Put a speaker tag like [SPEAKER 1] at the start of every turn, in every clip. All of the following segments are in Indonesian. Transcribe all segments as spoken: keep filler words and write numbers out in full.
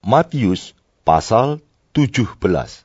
[SPEAKER 1] Matius pasal tujuh belas.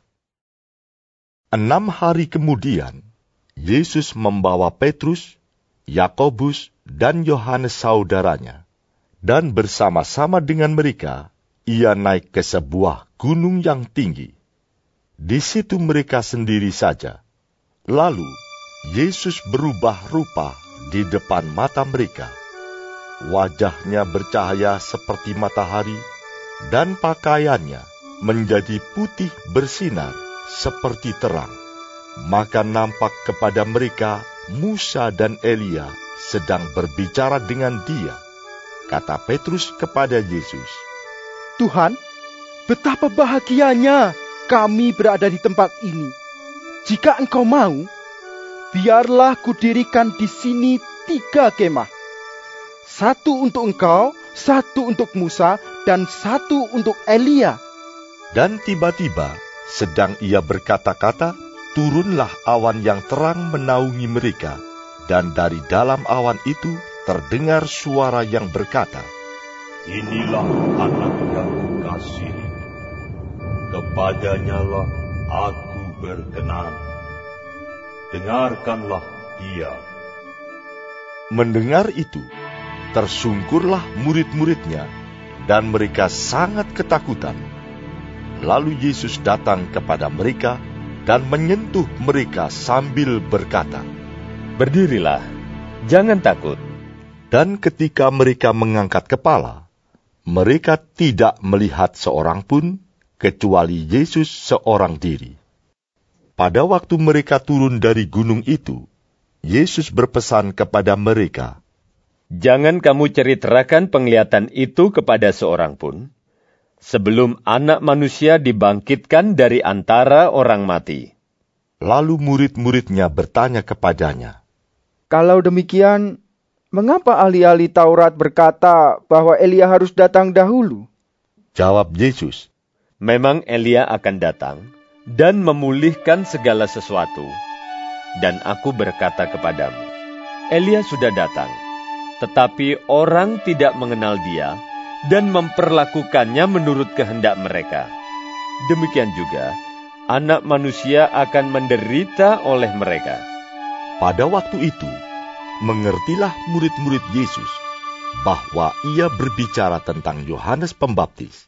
[SPEAKER 1] Enam hari kemudian, Yesus membawa Petrus, Yakobus, dan Yohanes saudaranya, dan bersama-sama dengan mereka, ia naik ke sebuah gunung yang tinggi. Di situ mereka sendiri saja. Lalu, Yesus berubah rupa di depan mata mereka. Wajahnya bercahaya seperti matahari, dan pakaiannya menjadi putih bersinar seperti terang. Maka nampak kepada mereka Musa dan Elia sedang berbicara dengan dia. Kata Petrus kepada Yesus,
[SPEAKER 2] "Tuhan, betapa bahagianya kami berada di tempat ini. Jika Engkau mau, biarlah kudirikan di sini tiga kemah. Satu untuk Engkau, satu untuk Musa, dan satu untuk Elia."
[SPEAKER 1] Dan tiba-tiba, sedang ia berkata-kata, turunlah awan yang terang menaungi mereka, dan dari dalam awan itu terdengar suara yang berkata,
[SPEAKER 3] "Inilah anak yang kukasihi, kepadanyalah aku berkenan. Dengarkanlah dia."
[SPEAKER 1] Mendengar itu, tersungkurlah murid-muridnya, dan mereka sangat ketakutan. Lalu Yesus datang kepada mereka dan menyentuh mereka sambil berkata,
[SPEAKER 4] "Berdirilah, jangan takut."
[SPEAKER 1] Dan ketika mereka mengangkat kepala, mereka tidak melihat seorang pun, kecuali Yesus seorang diri. Pada waktu mereka turun dari gunung itu, Yesus berpesan kepada mereka,
[SPEAKER 4] "Jangan kamu ceritakan penglihatan itu kepada seorang pun, sebelum Anak Manusia dibangkitkan dari antara orang mati."
[SPEAKER 1] Lalu murid-muridnya bertanya kepadanya,
[SPEAKER 2] "Kalau demikian, mengapa ahli-ahli Taurat berkata bahwa Elia harus datang dahulu?"
[SPEAKER 1] Jawab Yesus,
[SPEAKER 4] "Memang Elia akan datang dan memulihkan segala sesuatu. Dan aku berkata kepadamu, Elia sudah datang, tetapi orang tidak mengenal dia dan memperlakukannya menurut kehendak mereka. Demikian juga, Anak Manusia akan menderita oleh mereka."
[SPEAKER 1] Pada waktu itu, mengertilah murid-murid Yesus bahwa ia berbicara tentang Yohanes Pembaptis.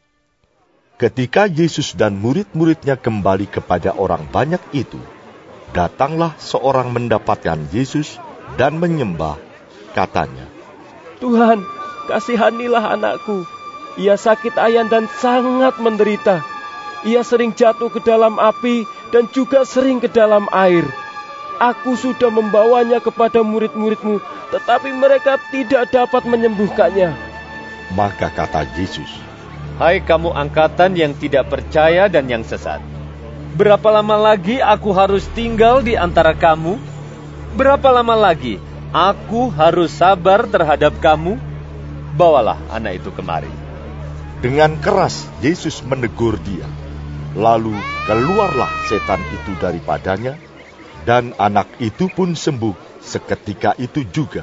[SPEAKER 1] Ketika Yesus dan murid-muridnya kembali kepada orang banyak itu, datanglah seorang mendapatkan Yesus dan menyembah, katanya,
[SPEAKER 5] "Tuhan, kasihanilah anakku. Ia sakit ayan dan sangat menderita. Ia sering jatuh ke dalam api dan juga sering ke dalam air. Aku sudah membawanya kepada murid-murid-Mu, tetapi mereka tidak dapat menyembuhkannya."
[SPEAKER 1] Maka kata Yesus,
[SPEAKER 4] "Hai kamu angkatan yang tidak percaya dan yang sesat. Berapa lama lagi aku harus tinggal di antara kamu? Berapa lama lagi aku harus sabar terhadap kamu? Bawalah anak itu kemari."
[SPEAKER 1] Dengan keras Yesus menegur dia. Lalu keluarlah setan itu daripadanya, dan anak itu pun sembuh seketika itu juga.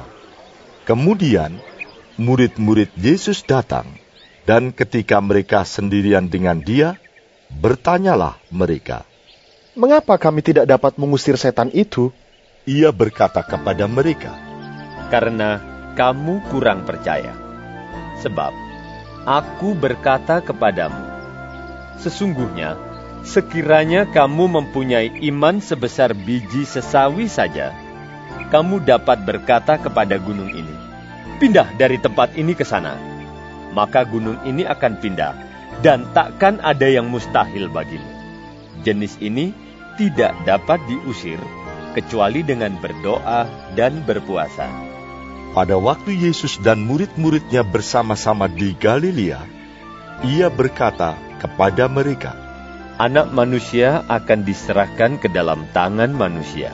[SPEAKER 1] Kemudian murid-murid Yesus datang, dan ketika mereka sendirian dengan dia, bertanyalah mereka,
[SPEAKER 6] "Mengapa kami tidak dapat mengusir setan itu?"
[SPEAKER 1] Ia berkata kepada mereka,
[SPEAKER 4] "Karena kamu kurang percaya. Sebab aku berkata kepadamu, sesungguhnya sekiranya kamu mempunyai iman sebesar biji sesawi saja, kamu dapat berkata kepada gunung ini, 'Pindah dari tempat ini ke sana.' Maka gunung ini akan pindah, dan takkan ada yang mustahil bagimu. Jenis ini tidak dapat diusir, kecuali dengan berdoa dan berpuasa."
[SPEAKER 1] Pada waktu Yesus dan murid-muridnya bersama-sama di Galilea, ia berkata kepada mereka,
[SPEAKER 4] "Anak Manusia akan diserahkan ke dalam tangan manusia,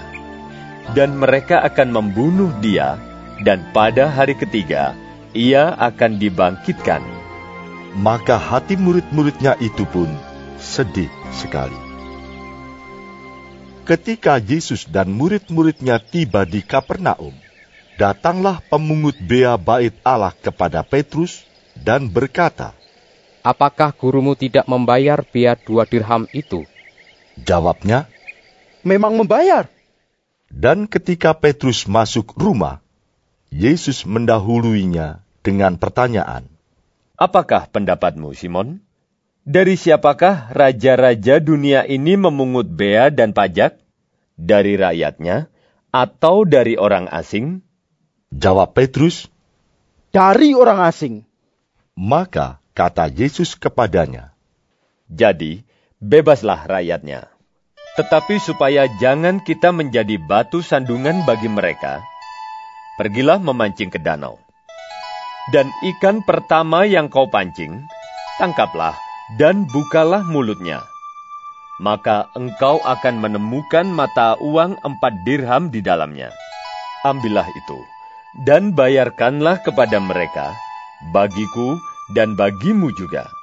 [SPEAKER 4] dan mereka akan membunuh dia, dan pada hari ketiga ia akan dibangkitkan."
[SPEAKER 1] Maka hati murid-muridnya itu pun sedih sekali. Ketika Yesus dan murid-muridnya tiba di Kapernaum, datanglah pemungut bea bait Allah kepada Petrus dan berkata,
[SPEAKER 7] apakah gurumu tidak membayar bea dua dirham itu?
[SPEAKER 1] Jawabnya,
[SPEAKER 2] Memang membayar.
[SPEAKER 1] dan ketika Petrus masuk rumah, Yesus mendahuluinya dengan pertanyaan.
[SPEAKER 4] Apakah pendapatmu, Simon? Dari siapakah raja-raja dunia ini memungut bea dan pajak? Dari rakyatnya atau dari orang asing?
[SPEAKER 1] Jawab Petrus,
[SPEAKER 2] Dari orang asing.
[SPEAKER 1] maka kata Yesus kepadanya,
[SPEAKER 4] Jadi, bebaslah rakyatnya. Tetapi supaya jangan kita menjadi batu sandungan bagi mereka, pergilah memancing ke danau. Dan ikan pertama yang kau pancing, tangkaplah dan bukalah mulutnya. Maka engkau akan menemukan mata uang empat dirham di dalamnya. Ambillah itu, dan bayarkanlah kepada mereka, bagiku dan bagimu juga.